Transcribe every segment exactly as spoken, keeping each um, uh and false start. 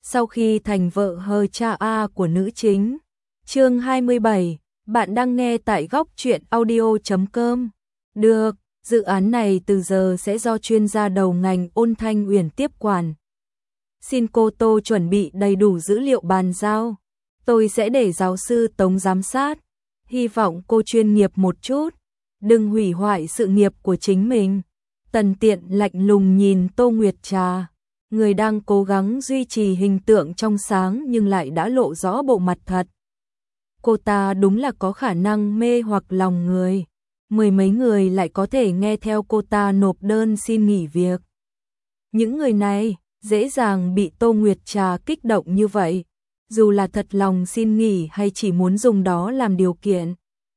sau khi thành vợ hờ cha A của nữ chính. Chương hai mươi bảy, bạn đang nghe tại góc truyện audio chấm com. Được, dự án này từ giờ sẽ do chuyên gia đầu ngành Ôn Thanh Uyển tiếp quản. Xin cô Tô chuẩn bị đầy đủ dữ liệu bàn giao. Tôi sẽ để giáo sư Tống giám sát. Hy vọng cô chuyên nghiệp một chút, đừng hủy hoại sự nghiệp của chính mình. Tần Tiện lạnh lùng nhìn Tô Nguyệt Trà, người đang cố gắng duy trì hình tượng trong sáng nhưng lại đã lộ rõ bộ mặt thật. Cô ta đúng là có khả năng mê hoặc lòng người. Mười mấy người lại có thể nghe theo cô ta nộp đơn xin nghỉ việc. Những người này dễ dàng bị Tô Nguyệt Trà kích động như vậy, dù là thật lòng xin nghỉ hay chỉ muốn dùng đó làm điều kiện,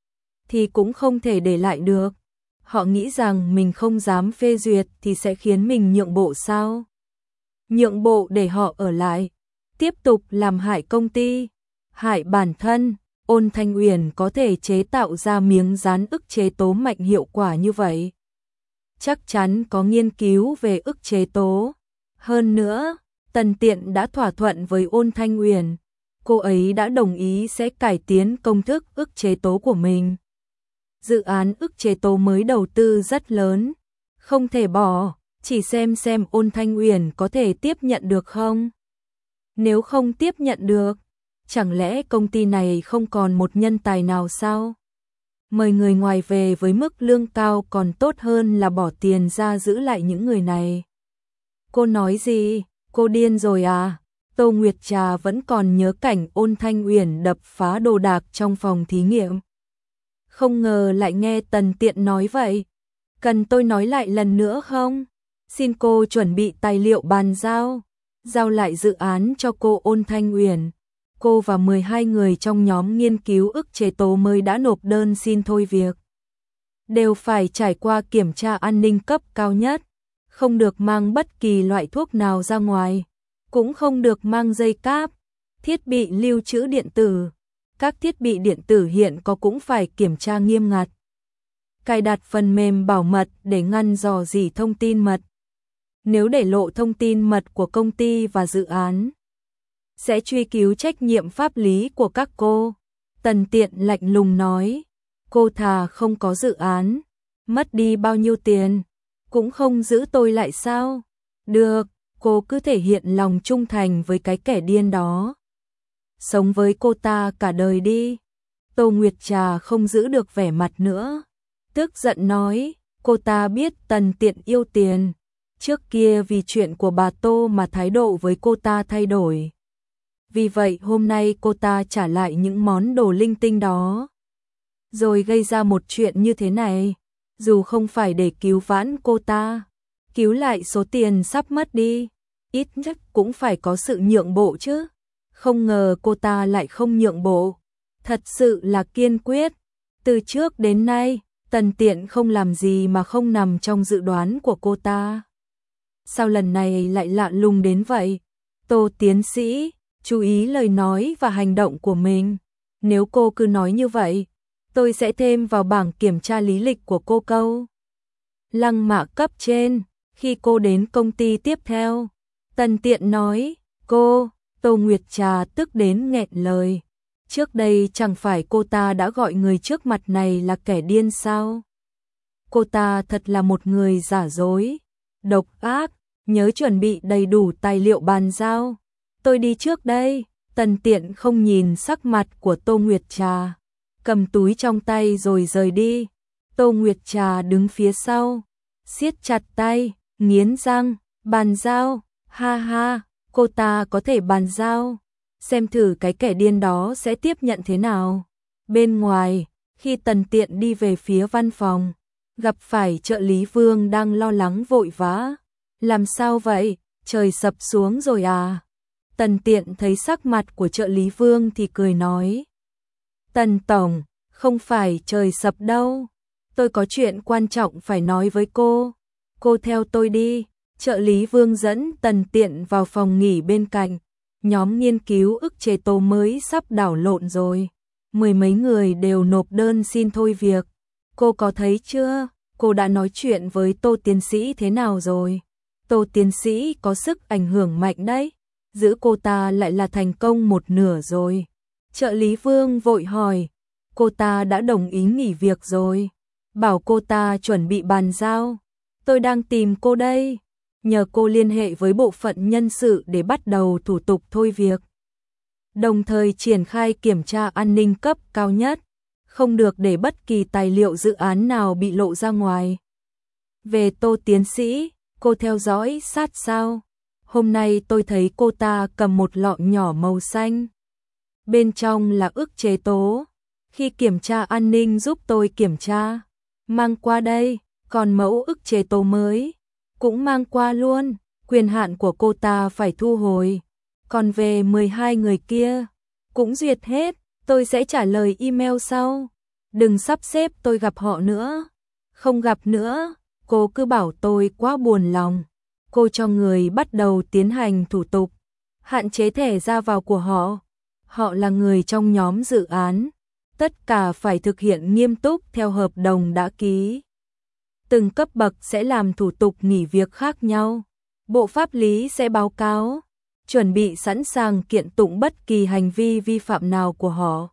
thì cũng không thể để lại được. Họ nghĩ rằng mình không dám phê duyệt thì sẽ khiến mình nhượng bộ sao? Nhượng bộ để họ ở lại, tiếp tục làm hại công ty, hại bản thân. Ôn Thanh Uyển có thể chế tạo ra miếng dán ức chế tố mạnh hiệu quả như vậy, chắc chắn có nghiên cứu về ức chế tố. Hơn nữa, Tần Tiện đã thỏa thuận với Ôn Thanh Uyển, cô ấy đã đồng ý sẽ cải tiến công thức ức chế tố của mình. Dự án ức chế tố mới đầu tư rất lớn, không thể bỏ, chỉ xem xem Ôn Thanh Uyển có thể tiếp nhận được không. Nếu không tiếp nhận được, chẳng lẽ công ty này không còn một nhân tài nào sao? Mời người ngoài về với mức lương cao còn tốt hơn là bỏ tiền ra giữ lại những người này. Cô nói gì? Cô điên rồi à? Tô Nguyệt Trà vẫn còn nhớ cảnh Ôn Thanh Uyển đập phá đồ đạc trong phòng thí nghiệm. Không ngờ lại nghe Tần Tiện nói vậy. Cần tôi nói lại lần nữa không? Xin cô chuẩn bị tài liệu bàn giao, giao lại dự án cho cô Ôn Thanh Uyển. Cô và mười hai người trong nhóm nghiên cứu ức chế tố mới đã nộp đơn xin thôi việc, đều phải trải qua kiểm tra an ninh cấp cao nhất, không được mang bất kỳ loại thuốc nào ra ngoài, cũng không được mang dây cáp, thiết bị lưu trữ điện tử. Các thiết bị điện tử hiện có cũng phải kiểm tra nghiêm ngặt. Cài đặt phần mềm bảo mật để ngăn dò dỉ thông tin mật. Nếu để lộ thông tin mật của công ty và dự án, sẽ truy cứu trách nhiệm pháp lý của các cô. Tần Tiện lạnh lùng nói, cô thà không có dự án, mất đi bao nhiêu tiền, cũng không giữ tôi lại sao? Được, cô cứ thể hiện lòng trung thành với cái kẻ điên đó. Sống với cô ta cả đời đi. Tô Nguyệt Trà không giữ được vẻ mặt nữa, tức giận nói, cô ta biết Tần Tiện yêu tiền. Trước kia vì chuyện của bà Tô mà thái độ với cô ta thay đổi. Vì vậy hôm nay cô ta trả lại những món đồ linh tinh đó, rồi gây ra một chuyện như thế này, dù không phải để cứu vãn cô ta, cứu lại số tiền sắp mất đi, ít nhất cũng phải có sự nhượng bộ chứ. Không ngờ cô ta lại không nhượng bộ, thật sự là kiên quyết. Từ trước đến nay, Tần Tiện không làm gì mà không nằm trong dự đoán của cô ta. Sao lần này lại lạ lùng đến vậy? Tô tiến sĩ, chú ý lời nói và hành động của mình. Nếu cô cứ nói như vậy, tôi sẽ thêm vào bảng kiểm tra lý lịch của cô câu lăng mạ cấp trên khi cô đến công ty tiếp theo. Tần Tiện nói, cô. Tô Nguyệt Trà tức đến nghẹn lời. Trước đây chẳng phải cô ta đã gọi người trước mặt này là kẻ điên sao? Cô ta thật là một người giả dối, độc ác. Nhớ chuẩn bị đầy đủ tài liệu bàn giao. Tôi đi trước đây. Tần Tiện không nhìn sắc mặt của Tô Nguyệt Trà, cầm túi trong tay rồi rời đi. Tô Nguyệt Trà đứng phía sau, siết chặt tay, nghiến răng, bàn giao, ha ha. Cô ta có thể bàn giao, xem thử cái kẻ điên đó sẽ tiếp nhận thế nào. Bên ngoài, khi Tần Tiện đi về phía văn phòng, gặp phải trợ lý Vương đang lo lắng vội vã. Làm sao vậy? Trời sập xuống rồi à? Tần Tiện thấy sắc mặt của trợ lý Vương thì cười nói, Tần Tổng, không phải trời sập đâu, tôi có chuyện quan trọng phải nói với cô. Cô theo tôi đi. Trợ lý Vương dẫn Tần Tiện vào phòng nghỉ bên cạnh. Nhóm nghiên cứu ức chế tố mới sắp đảo lộn rồi. Mười mấy người đều nộp đơn xin thôi việc. Cô có thấy chưa? Cô đã nói chuyện với Tô tiến sĩ thế nào rồi? Tô tiến sĩ có sức ảnh hưởng mạnh đấy. giữ cô ta lại là thành công một nửa rồi. Trợ lý Vương vội hỏi, cô ta đã đồng ý nghỉ việc rồi. Bảo cô ta chuẩn bị bàn giao. Tôi đang tìm cô đây. Nhờ cô liên hệ với bộ phận nhân sự để bắt đầu thủ tục thôi việc. Đồng thời triển khai kiểm tra an ninh cấp cao nhất. Không được để bất kỳ tài liệu dự án nào bị lộ ra ngoài. Về Tô tiến sĩ, cô theo dõi sát sao? Hôm nay tôi thấy cô ta cầm một lọ nhỏ màu xanh. Bên trong là ức chế tố. Khi kiểm tra an ninh giúp tôi kiểm tra. Mang qua đây, còn mẫu ức chế tố mới. Cũng mang qua luôn, quyền hạn của cô ta phải thu hồi. Còn về mười hai người kia, cũng duyệt hết, tôi sẽ trả lời email sau. Đừng sắp xếp tôi gặp họ nữa. Không gặp nữa, cô cứ bảo tôi quá buồn lòng. Cô cho người bắt đầu tiến hành thủ tục, hạn chế thẻ ra vào của họ. Họ là người trong nhóm dự án, tất cả phải thực hiện nghiêm túc theo hợp đồng đã ký. Từng cấp bậc sẽ làm thủ tục nghỉ việc khác nhau. Bộ pháp lý sẽ báo cáo, chuẩn bị sẵn sàng kiện tụng bất kỳ hành vi vi phạm nào của họ.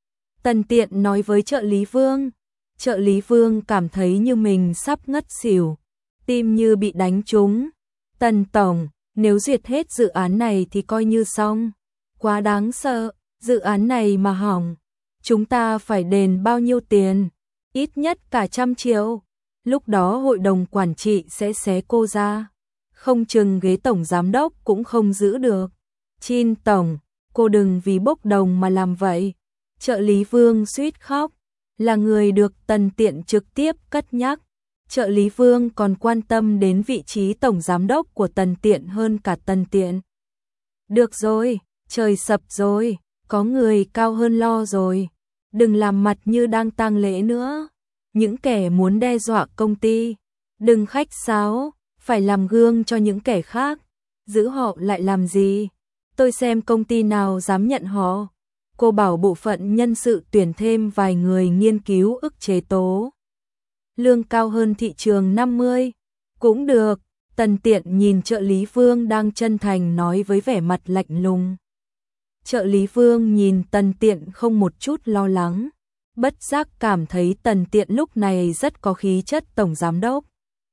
Tần Tiện nói với trợ lý Vương. Trợ lý Vương cảm thấy như mình sắp ngất xỉu, tim như bị đánh trúng. Tần Tổng, nếu duyệt hết dự án này thì coi như xong. Quá đáng sợ, dự án này mà hỏng, chúng ta phải đền bao nhiêu tiền? Ít nhất cả trăm triệu. Lúc đó hội đồng quản trị sẽ xé cô ra. Không chừng ghế tổng giám đốc cũng không giữ được. Chin Tổng, cô đừng vì bốc đồng mà làm vậy. Trợ lý Vương suýt khóc, là người được Tần Tiện trực tiếp cất nhắc. Trợ lý Vương còn quan tâm đến vị trí tổng giám đốc của Tần Tiện hơn cả Tần Tiện. Được rồi, trời sập rồi, có người cao hơn lo rồi. Đừng làm mặt như đang tang lễ nữa. Những kẻ muốn đe dọa công ty, đừng khách sáo, phải làm gương cho những kẻ khác. Giữ họ lại làm gì? Tôi xem công ty nào dám nhận họ. Cô bảo bộ phận nhân sự tuyển thêm vài người nghiên cứu ức chế tố. Lương cao hơn thị trường năm mươi. Cũng được. Tần Tiện nhìn trợ lý Vương đang chân thành nói với vẻ mặt lạnh lùng. Trợ lý Vương nhìn Tần Tiện không một chút lo lắng. Bất giác cảm thấy Tần Tiện lúc này rất có khí chất tổng giám đốc.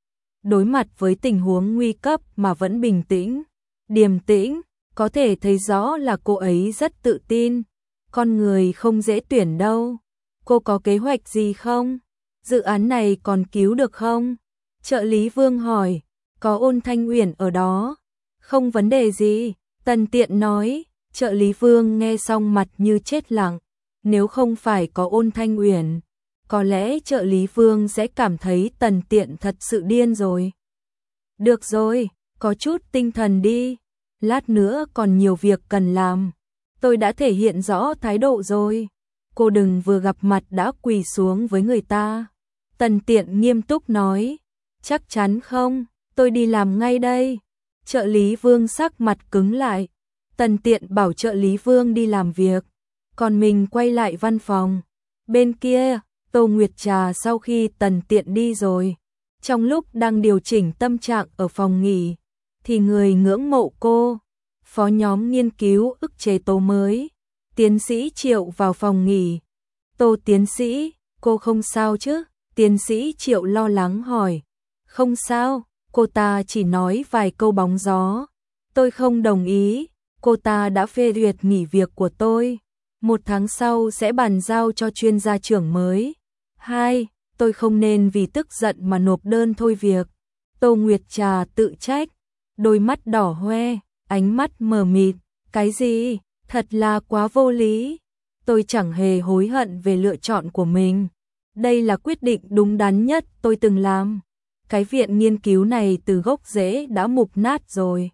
Đối mặt với tình huống nguy cấp mà vẫn bình tĩnh, điềm tĩnh, có thể thấy rõ là cô ấy rất tự tin. Con người không dễ tuyển đâu. Cô có kế hoạch gì không? Dự án này còn cứu được không? Trợ lý Vương hỏi. Có Ôn Thanh Uyển ở đó. Không vấn đề gì, Tần Tiện nói. Trợ lý Vương nghe xong mặt như chết lặng. Nếu không phải có Ôn Thanh Uyển, có lẽ trợ lý Vương sẽ cảm thấy Tần Tiện thật sự điên rồi. Được rồi, có chút tinh thần đi. Lát nữa còn nhiều việc cần làm. Tôi đã thể hiện rõ thái độ rồi. Cô đừng vừa gặp mặt đã quỳ xuống với người ta. Tần Tiện nghiêm túc nói. Chắc chắn không, tôi đi làm ngay đây. Trợ lý Vương sắc mặt cứng lại. Tần Tiện bảo trợ lý Vương đi làm việc, còn mình quay lại văn phòng. Bên kia, Tô Nguyệt Trà sau khi Tần Tiện đi rồi, trong lúc đang điều chỉnh tâm trạng ở phòng nghỉ, thì người ngưỡng mộ cô, phó nhóm nghiên cứu ức chế tố mới, tiến sĩ Triệu vào phòng nghỉ. Tô tiến sĩ, cô không sao chứ? Tiến sĩ Triệu lo lắng hỏi. Không sao, cô ta chỉ nói vài câu bóng gió. Tôi không đồng ý, cô ta đã phê duyệt nghỉ việc của tôi. Một tháng sau sẽ bàn giao cho chuyên gia trưởng mới. Hai, tôi không nên vì tức giận mà nộp đơn thôi việc. Tô Nguyệt Trà tự trách, đôi mắt đỏ hoe, ánh mắt mờ mịt. Cái gì? Thật là quá vô lý. Tôi chẳng hề hối hận về lựa chọn của mình. Đây là quyết định đúng đắn nhất tôi từng làm. Cái viện nghiên cứu này từ gốc rễ đã mục nát rồi.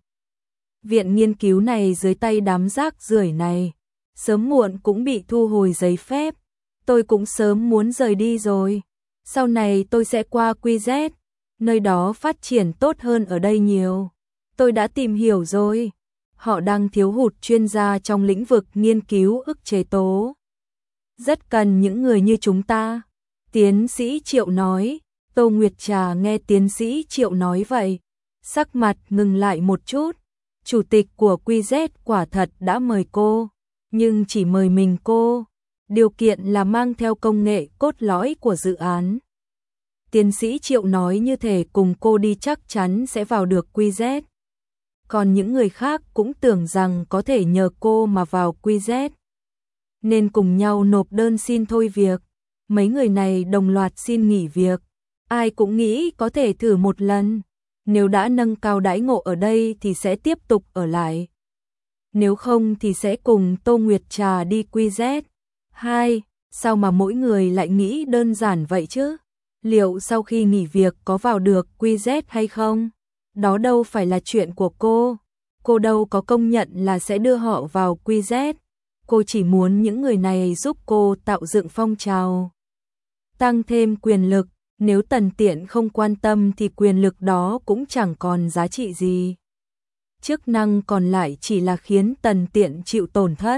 Viện nghiên cứu này dưới tay đám rác rưởi này, sớm muộn cũng bị thu hồi giấy phép. Tôi cũng sớm muốn rời đi rồi. Sau này tôi sẽ qua quy dét, nơi đó phát triển tốt hơn ở đây nhiều. Tôi đã tìm hiểu rồi. Họ đang thiếu hụt chuyên gia trong lĩnh vực nghiên cứu ức chế tố. Rất cần những người như chúng ta. Tiến sĩ Triệu nói. Tô Nguyệt Trà nghe tiến sĩ Triệu nói vậy, sắc mặt ngừng lại một chút. Chủ tịch của quy dét quả thật đã mời cô, nhưng chỉ mời mình cô. Điều kiện là mang theo công nghệ cốt lõi của dự án. Tiến sĩ Triệu nói như thể cùng cô đi chắc chắn sẽ vào được quy dét. Còn những người khác cũng tưởng rằng có thể nhờ cô mà vào quy dét. Nên cùng nhau nộp đơn xin thôi việc. Mấy người này đồng loạt xin nghỉ việc. Ai cũng nghĩ có thể thử một lần. Nếu đã nâng cao đãi ngộ ở đây thì sẽ tiếp tục ở lại. Nếu không thì sẽ cùng Tô Nguyệt Trà đi quy dét. Hai, sao mà mỗi người lại nghĩ đơn giản vậy chứ? Liệu sau khi nghỉ việc có vào được quy dét hay không? Đó đâu phải là chuyện của cô. Cô đâu có công nhận là sẽ đưa họ vào quy dét. Cô chỉ muốn những người này giúp cô tạo dựng phong trào. Tăng thêm quyền lực, nếu Tần Tiện không quan tâm thì quyền lực đó cũng chẳng còn giá trị gì. Chức năng còn lại chỉ là khiến Tần Tiện chịu tổn thất.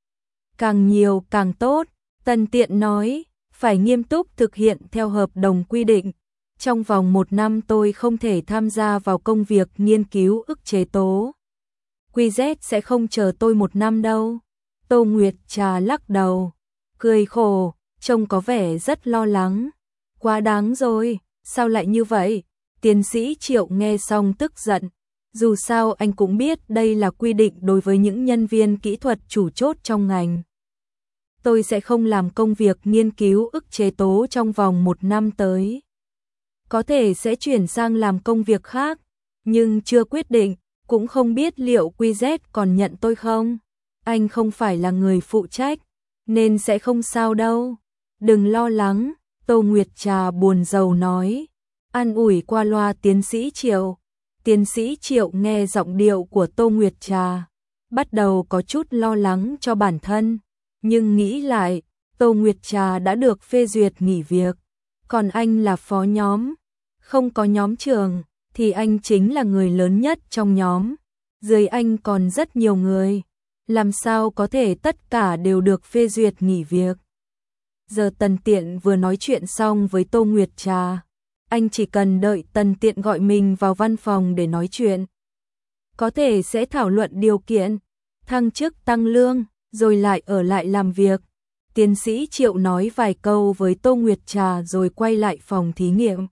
Càng nhiều càng tốt, Tần Tiện nói, phải nghiêm túc thực hiện theo hợp đồng quy định. Trong vòng một năm tôi không thể tham gia vào công việc nghiên cứu ức chế tố. quy dét sẽ không chờ tôi một năm đâu. Tô Nguyệt Trà lắc đầu, cười khổ, trông có vẻ rất lo lắng. Quá đáng rồi, sao lại như vậy? Tiến sĩ Triệu nghe xong tức giận. Dù sao anh cũng biết đây là quy định đối với những nhân viên kỹ thuật chủ chốt trong ngành. Tôi sẽ không làm công việc nghiên cứu ức chế tố trong vòng một năm tới. Có thể sẽ chuyển sang làm công việc khác, nhưng chưa quyết định, cũng không biết liệu quy dét còn nhận tôi không. Anh không phải là người phụ trách, nên sẽ không sao đâu. Đừng lo lắng, Tô Nguyệt Trà buồn rầu nói. An ủi qua loa tiến sĩ Triệu. Tiến sĩ Triệu nghe giọng điệu của Tô Nguyệt Trà, bắt đầu có chút lo lắng cho bản thân. Nhưng nghĩ lại, Tô Nguyệt Trà đã được phê duyệt nghỉ việc. Còn anh là phó nhóm. Không có nhóm trưởng, thì anh chính là người lớn nhất trong nhóm. Dưới anh còn rất nhiều người. Làm sao có thể tất cả đều được phê duyệt nghỉ việc. Giờ Tần Tiện vừa nói chuyện xong với Tô Nguyệt Trà. Anh chỉ cần đợi Tần Tiện gọi mình vào văn phòng để nói chuyện. Có thể sẽ thảo luận điều kiện, thăng chức tăng lương, rồi lại ở lại làm việc. Tiến sĩ Triệu nói vài câu với Tô Nguyệt Trà rồi quay lại phòng thí nghiệm.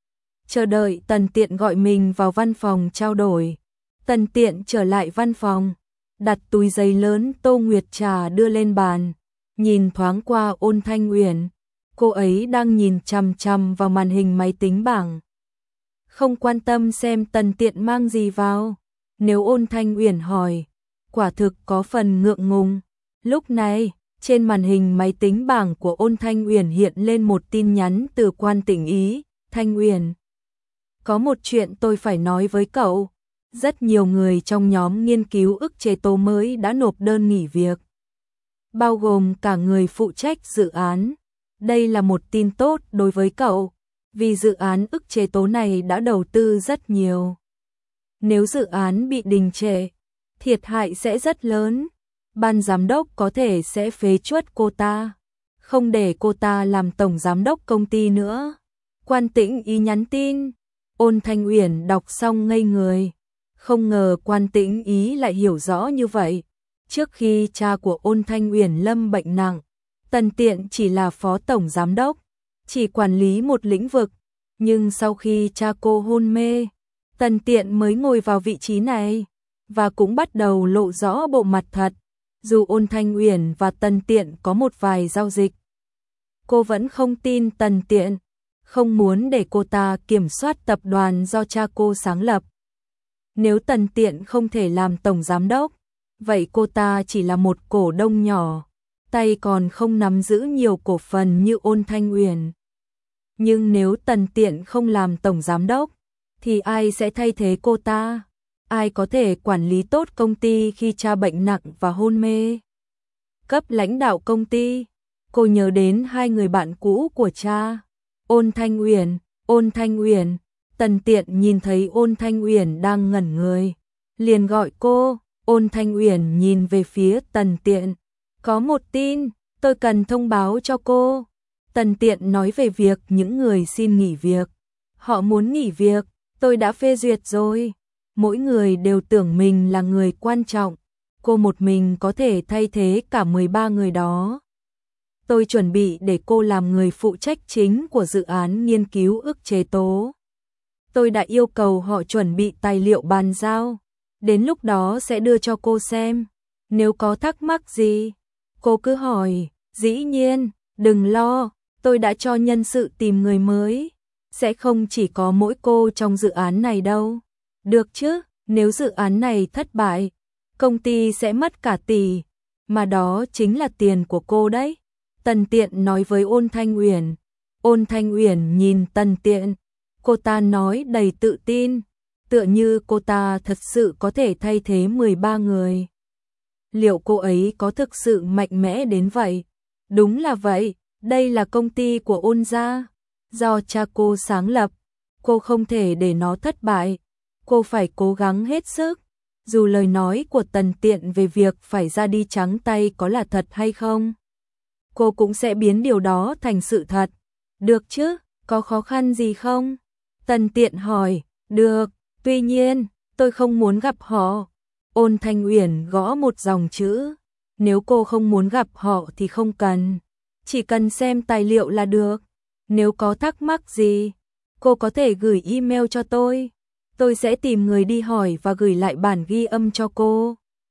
Chờ đợi Tần Tiện gọi mình vào văn phòng trao đổi. Tần Tiện trở lại văn phòng, đặt túi giấy lớn Tô Nguyệt Trà đưa lên bàn, nhìn thoáng qua Ôn Thanh Uyển. Cô ấy đang nhìn chằm chằm vào màn hình máy tính bảng. Không quan tâm xem Tần Tiện mang gì vào. Nếu Ôn Thanh Uyển hỏi, quả thực có phần ngượng ngùng. Lúc này, trên màn hình máy tính bảng của Ôn Thanh Uyển hiện lên một tin nhắn từ Quan Tĩnh Ý. Thanh Uyển, có một chuyện tôi phải nói với cậu. Rất nhiều người trong nhóm nghiên cứu ức chế tố mới đã nộp đơn nghỉ việc, bao gồm cả người phụ trách dự án. Đây là một tin tốt đối với cậu, vì dự án ức chế tố này đã đầu tư rất nhiều. Nếu dự án bị đình trệ, thiệt hại sẽ rất lớn. Ban giám đốc có thể sẽ phế truất cô ta, không để cô ta làm tổng giám đốc công ty nữa. Quan Tĩnh Ý nhắn tin. Ôn Thanh Uyển đọc xong ngây người. Không ngờ Quan Tĩnh Ý lại hiểu rõ như vậy. Trước khi cha của Ôn Thanh Uyển lâm bệnh nặng, Tần Tiện chỉ là phó tổng giám đốc, chỉ quản lý một lĩnh vực. Nhưng sau khi cha cô hôn mê, Tần Tiện mới ngồi vào vị trí này, và cũng bắt đầu lộ rõ bộ mặt thật. Dù Ôn Thanh Uyển và Tần Tiện có một vài giao dịch, cô vẫn không tin Tần Tiện, không muốn để cô ta kiểm soát tập đoàn do cha cô sáng lập. Nếu Tần Tiện không thể làm tổng giám đốc, vậy cô ta chỉ là một cổ đông nhỏ, tay còn không nắm giữ nhiều cổ phần như Ôn Thanh Uyển. Nhưng nếu Tần Tiện không làm tổng giám đốc, thì ai sẽ thay thế cô ta? Ai có thể quản lý tốt công ty khi cha bệnh nặng và hôn mê? Cấp lãnh đạo công ty, cô nhớ đến hai người bạn cũ của cha, Ôn Thanh Uyển, Ôn Thanh Uyển. Tần Tiện nhìn thấy Ôn Thanh Uyển đang ngẩn người, liền gọi cô. Ôn Thanh Uyển nhìn về phía Tần Tiện. Có một tin, tôi cần thông báo cho cô. Tần Tiện nói về việc những người xin nghỉ việc. Họ muốn nghỉ việc, tôi đã phê duyệt rồi. mỗi người đều tưởng mình là người quan trọng, cô một mình có thể thay thế cả mười ba người đó. Tôi chuẩn bị để cô làm người phụ trách chính của dự án nghiên cứu ức chế tố. Tôi đã yêu cầu họ chuẩn bị tài liệu bàn giao, đến lúc đó sẽ đưa cho cô xem. Nếu có thắc mắc gì, cô cứ hỏi, dĩ nhiên, đừng lo, tôi đã cho nhân sự tìm người mới, sẽ không chỉ có mỗi cô trong dự án này đâu. Được chứ, nếu dự án này thất bại, công ty sẽ mất cả tỷ, mà đó chính là tiền của cô đấy. Tần Tiện nói với Ôn Thanh Uyển. Ôn Thanh Uyển nhìn Tần Tiện, cô ta nói đầy tự tin, tựa như cô ta thật sự có thể thay thế mười ba người. Liệu cô ấy có thực sự mạnh mẽ đến vậy? Đúng là vậy, đây là công ty của Ôn gia, do cha cô sáng lập, cô không thể để nó thất bại, cô phải cố gắng hết sức. Dù lời nói của Tần Tiện về việc phải ra đi trắng tay có là thật hay không, cô cũng sẽ biến điều đó thành sự thật. Được chứ, có khó khăn gì không? Tần Tiện hỏi. Được, tuy nhiên, tôi không muốn gặp họ. Ôn Thanh Uyển gõ một dòng chữ. Nếu cô không muốn gặp họ thì không cần, chỉ cần xem tài liệu là được. Nếu có thắc mắc gì, cô có thể gửi email cho tôi. Tôi sẽ tìm người đi hỏi và gửi lại bản ghi âm cho cô.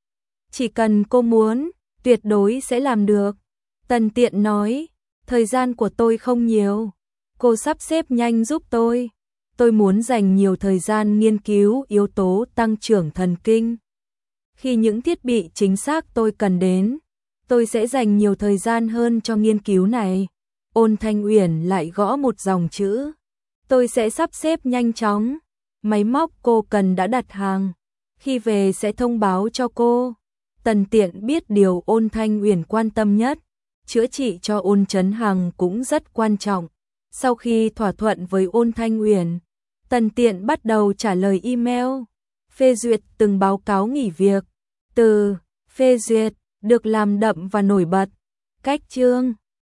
Chỉ cần cô muốn, tuyệt đối sẽ làm được. Tần Tiện nói, thời gian của tôi không nhiều, cô sắp xếp nhanh giúp tôi. Tôi muốn dành nhiều thời gian nghiên cứu yếu tố tăng trưởng thần kinh. Khi những thiết bị chính xác tôi cần đến, tôi sẽ dành nhiều thời gian hơn cho nghiên cứu này. Ôn Thanh Uyển lại gõ một dòng chữ. Tôi sẽ sắp xếp nhanh chóng. Máy móc cô cần đã đặt hàng, khi về sẽ thông báo cho cô. Tần Tiện biết điều Ôn Thanh Uyển quan tâm nhất, chữa trị cho Ôn Chấn Hằng cũng rất quan trọng. Sau khi thỏa thuận với Ôn Thanh Uyển, Tần Tiện bắt đầu trả lời email, phê duyệt từng báo cáo nghỉ việc. Từ phê duyệt được làm đậm và nổi bật. Cách chương